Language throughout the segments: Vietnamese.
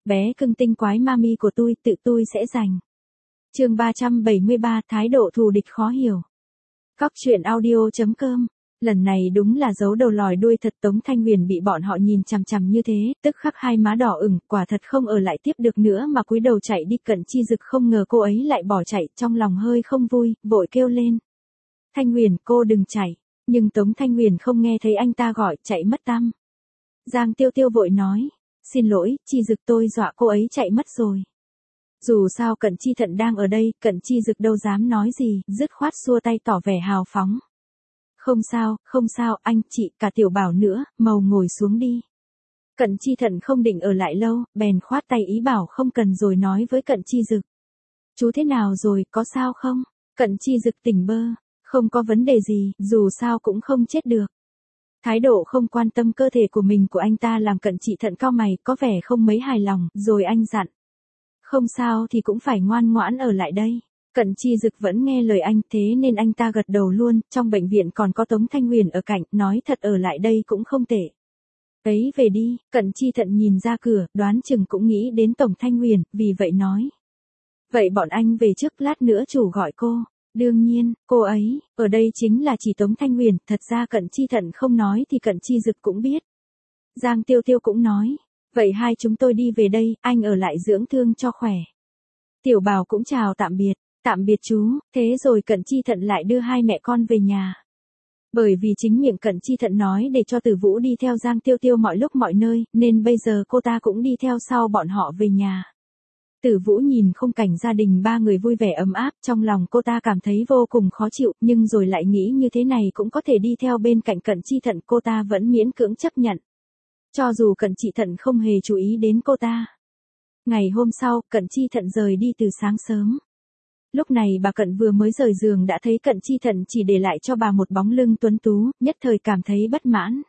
bé cưng tinh quái mami của tự tôi sẽ giành. Chương 373, thái độ thù địch khó hiểu. Cóc truyện audio.com. Lần này đúng là giấu đầu lòi đuôi thật, Tống Thanh Huyền bị bọn họ nhìn chằm chằm như thế, tức khắc hai má đỏ ửng, quả thật không ở lại tiếp được nữa mà cúi đầu chạy đi. Cận Chi Dực không ngờ cô ấy lại bỏ chạy, trong lòng hơi không vui, vội kêu lên. Thanh Huyền, cô đừng chạy. Nhưng Tống Thanh Huyền không nghe thấy anh ta gọi, chạy mất tăm. Giang Tiêu Tiêu vội nói. Xin lỗi, Chi Dực, tôi dọa cô ấy chạy mất rồi. Dù sao Cận Chi Thận đang ở đây, Cận Chi Dực đâu dám nói gì, dứt khoát xua tay tỏ vẻ hào phóng. Không sao, anh, chị, cả Tiểu Bảo nữa, mau ngồi xuống đi. Cận Chi Thận không định ở lại lâu, bèn khoát tay ý bảo không cần rồi nói với Cận Chi Dực. Chú thế nào rồi, có sao không? Cận Chi Dực tỉnh bơ. Không có vấn đề gì, dù sao cũng không chết được. Thái độ không quan tâm cơ thể của mình của anh ta làm Cận Chi Thận cau mày, có vẻ không mấy hài lòng, rồi anh dặn. Không sao thì cũng phải ngoan ngoãn ở lại đây. Cận Chi Dực vẫn nghe lời anh, thế nên anh ta gật đầu luôn. Trong bệnh viện còn có Tống Thanh Huyền ở cạnh, nói thật ở lại đây cũng không tệ. Ấy về đi. Cận Chi Thận nhìn ra cửa, đoán chừng cũng nghĩ đến Tổng Thanh Huyền, vì vậy nói. Vậy bọn anh về trước, lát nữa chủ gọi cô. Đương nhiên, cô ấy, ở đây chính là chỉ Tống Thanh Huyền. Thật ra Cận Chi Thận không nói thì Cận Chi Dực cũng biết. Giang Tiêu Tiêu cũng nói. Vậy hai chúng tôi đi về đây, anh ở lại dưỡng thương cho khỏe. Tiểu Bảo cũng chào tạm biệt. Tạm biệt chú. Thế rồi Cận Chi Thận lại đưa hai mẹ con về nhà. Bởi vì chính miệng Cận Chi Thận nói để cho Tử Vũ đi theo Giang Tiêu Tiêu mọi lúc mọi nơi, nên bây giờ cô ta cũng đi theo sau bọn họ về nhà. Tử Vũ nhìn khung cảnh gia đình ba người vui vẻ ấm áp, trong lòng cô ta cảm thấy vô cùng khó chịu, nhưng rồi lại nghĩ như thế này cũng có thể đi theo bên cạnh Cận Chi Thận, cô ta vẫn miễn cưỡng chấp nhận. Cho dù Cận Chi Thận không hề chú ý đến cô ta. Ngày hôm sau, Cận Chi Thận rời đi từ sáng sớm. Lúc này bà Cận vừa mới rời giường đã thấy Cận Chi Thận chỉ để lại cho bà một bóng lưng tuấn tú, nhất thời cảm thấy bất mãn.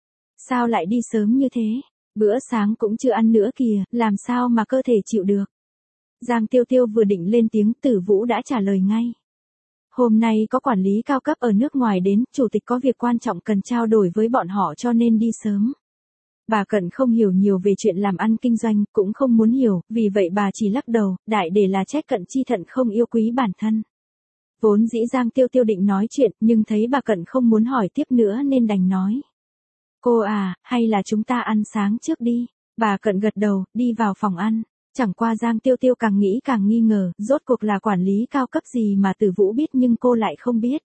Sao lại đi sớm như thế? Bữa sáng cũng chưa ăn nữa kìa, làm sao mà cơ thể chịu được? Giang Tiêu Tiêu vừa định lên tiếng, Tử Vũ đã trả lời ngay. Hôm nay có quản lý cao cấp ở nước ngoài đến, chủ tịch có việc quan trọng cần trao đổi với bọn họ cho nên đi sớm. Bà Cận không hiểu nhiều về chuyện làm ăn kinh doanh, cũng không muốn hiểu, vì vậy bà chỉ lắc đầu, đại để là trách Cận Chi Thận không yêu quý bản thân. Vốn dĩ Giang Tiêu Tiêu định nói chuyện, nhưng thấy bà Cận không muốn hỏi tiếp nữa nên đành nói. Cô à, hay là chúng ta ăn sáng trước đi? Bà Cận gật đầu, đi vào phòng ăn. Chẳng qua Giang Tiêu Tiêu càng nghĩ càng nghi ngờ, rốt cuộc là quản lý cao cấp gì mà Tử Vũ biết nhưng cô lại không biết.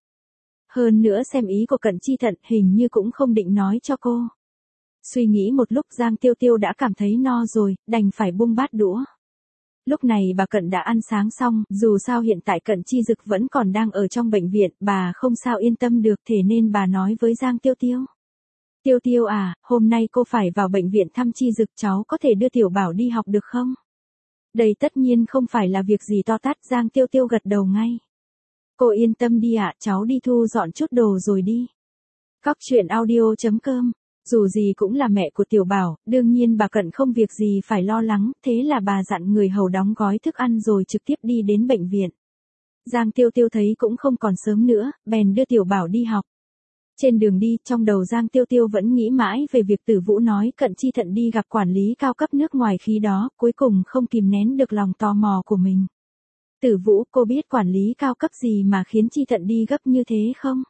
Hơn nữa xem ý của Cận Chi Thận hình như cũng không định nói cho cô. Suy nghĩ một lúc Giang Tiêu Tiêu đã cảm thấy no rồi, đành phải buông bát đũa. Lúc này bà Cận đã ăn sáng xong, dù sao hiện tại Cận Chi Dực vẫn còn đang ở trong bệnh viện, bà không sao yên tâm được, thế nên bà nói với Giang Tiêu Tiêu. Tiêu Tiêu à, hôm nay cô phải vào bệnh viện thăm Chi Dực, cháu có thể đưa Tiểu Bảo đi học được không? Đây tất nhiên không phải là việc gì to tát, Giang Tiêu Tiêu gật đầu ngay. Cô yên tâm đi ạ, cháu đi thu dọn chút đồ rồi đi. Cóc truyện audio.com. Dù gì cũng là mẹ của Tiểu Bảo, đương nhiên bà Cận không việc gì phải lo lắng, thế là bà dặn người hầu đóng gói thức ăn rồi trực tiếp đi đến bệnh viện. Giang Tiêu Tiêu thấy cũng không còn sớm nữa, bèn đưa Tiểu Bảo đi học. Trên đường đi, trong đầu Giang Tiêu Tiêu vẫn nghĩ mãi về việc Tử Vũ nói Cận Chi Thận đi gặp quản lý cao cấp nước ngoài khi đó, cuối cùng không kìm nén được lòng tò mò của mình. Tử Vũ, cô biết quản lý cao cấp gì mà khiến Chi Thận đi gấp như thế không?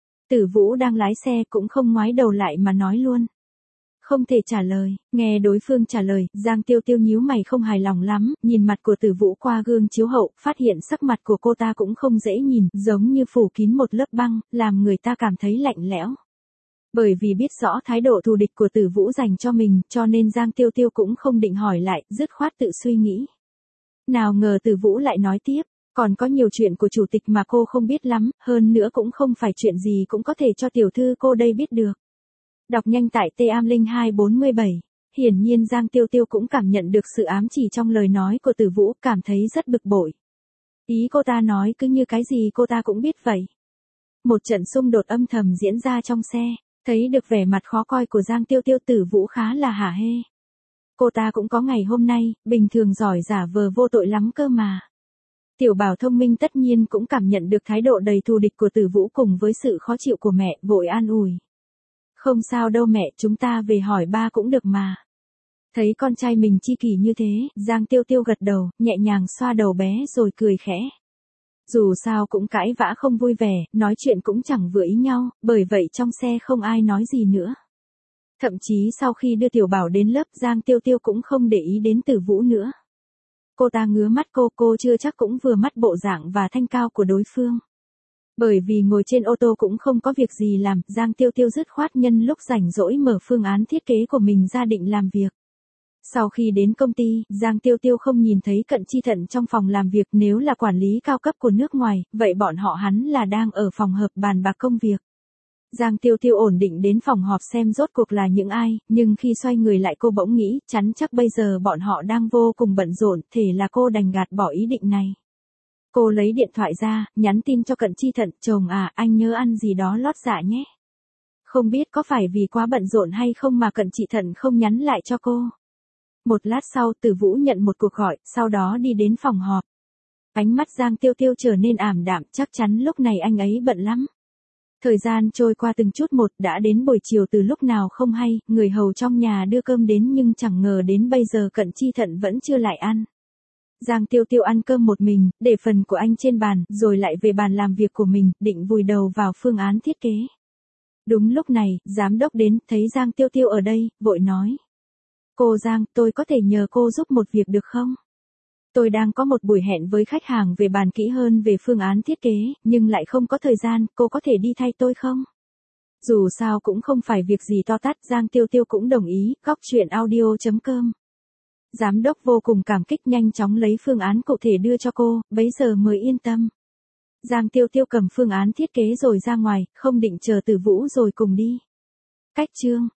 Tử Vũ đang lái xe cũng không ngoái đầu lại mà nói luôn. Không thể trả lời, nghe đối phương trả lời, Giang Tiêu Tiêu nhíu mày không hài lòng lắm, nhìn mặt của Tử Vũ qua gương chiếu hậu, phát hiện sắc mặt của cô ta cũng không dễ nhìn, giống như phủ kín một lớp băng, làm người ta cảm thấy lạnh lẽo. Bởi vì biết rõ thái độ thù địch của Tử Vũ dành cho mình, cho nên Giang Tiêu Tiêu cũng không định hỏi lại, dứt khoát tự suy nghĩ. Nào ngờ Tử Vũ lại nói tiếp. Còn có nhiều chuyện của chủ tịch mà cô không biết lắm, hơn nữa cũng không phải chuyện gì cũng có thể cho tiểu thư cô đây biết được. Đọc nhanh tại T-Am0247. Hiển nhiên Giang Tiêu Tiêu cũng cảm nhận được sự ám chỉ trong lời nói của Tử Vũ, cảm thấy rất bực bội. Ý cô ta nói cứ như cái gì cô ta cũng biết vậy. Một trận xung đột âm thầm diễn ra trong xe, thấy được vẻ mặt khó coi của Giang Tiêu Tiêu, Tử Vũ khá là hả hê. Cô ta cũng có ngày hôm nay, bình thường giỏi giả vờ vô tội lắm cơ mà. Tiểu Bảo thông minh tất nhiên cũng cảm nhận được thái độ đầy thù địch của Tử Vũ cùng với sự khó chịu của mẹ, vội an ủi. Không sao đâu mẹ, chúng ta về hỏi ba cũng được mà. Thấy con trai mình chi kỷ như thế, Giang Tiêu Tiêu gật đầu, nhẹ nhàng xoa đầu bé rồi cười khẽ. Dù sao cũng cãi vã không vui vẻ, nói chuyện cũng chẳng vừa ý nhau, bởi vậy trong xe không ai nói gì nữa. Thậm chí sau khi đưa Tiểu Bảo đến lớp, Giang Tiêu Tiêu cũng không để ý đến Tử Vũ nữa. Cô ta ngứa mắt cô chưa chắc cũng vừa mắt bộ dạng và thanh cao của đối phương. Bởi vì ngồi trên ô tô cũng không có việc gì làm, Giang Tiêu Tiêu dứt khoát nhân lúc rảnh rỗi mở phương án thiết kế của mình ra định làm việc. Sau khi đến công ty, Giang Tiêu Tiêu không nhìn thấy Cận Chi Thận trong phòng làm việc, nếu là quản lý cao cấp của nước ngoài, vậy bọn họ hắn là đang ở phòng họp bàn bạc công việc. Giang Tiêu Tiêu ổn định đến phòng họp xem rốt cuộc là những ai, nhưng khi xoay người lại cô bỗng nghĩ, chắn chắc bây giờ bọn họ đang vô cùng bận rộn, thế là cô đành gạt bỏ ý định này. Cô lấy điện thoại ra, nhắn tin cho Cận Chi Thận, chồng à, anh nhớ ăn gì đó lót dạ nhé. Không biết có phải vì quá bận rộn hay không mà Cận Chi Thận không nhắn lại cho cô. Một lát sau, Tử Vũ nhận một cuộc gọi, sau đó đi đến phòng họp. Ánh mắt Giang Tiêu Tiêu trở nên ảm đạm, chắc chắn lúc này anh ấy bận lắm. Thời gian trôi qua từng chút một, đã đến buổi chiều từ lúc nào không hay, người hầu trong nhà đưa cơm đến nhưng chẳng ngờ đến bây giờ Cận Chi Thận vẫn chưa lại ăn. Giang Tiêu Tiêu ăn cơm một mình, để phần của anh trên bàn, rồi lại về bàn làm việc của mình, định vùi đầu vào phương án thiết kế. Đúng lúc này, giám đốc đến, thấy Giang Tiêu Tiêu ở đây, vội nói. Cô Giang, tôi có thể nhờ cô giúp một việc được không? Tôi đang có một buổi hẹn với khách hàng về bàn kỹ hơn về phương án thiết kế, nhưng lại không có thời gian, cô có thể đi thay tôi không? Dù sao cũng không phải việc gì to tát, Giang Tiêu Tiêu cũng đồng ý, góc chuyện audio.com. Giám đốc vô cùng cảm kích, nhanh chóng lấy phương án cụ thể đưa cho cô, bấy giờ mới yên tâm. Giang Tiêu Tiêu cầm phương án thiết kế rồi ra ngoài, không định chờ Tử Vũ rồi cùng đi. Cách chương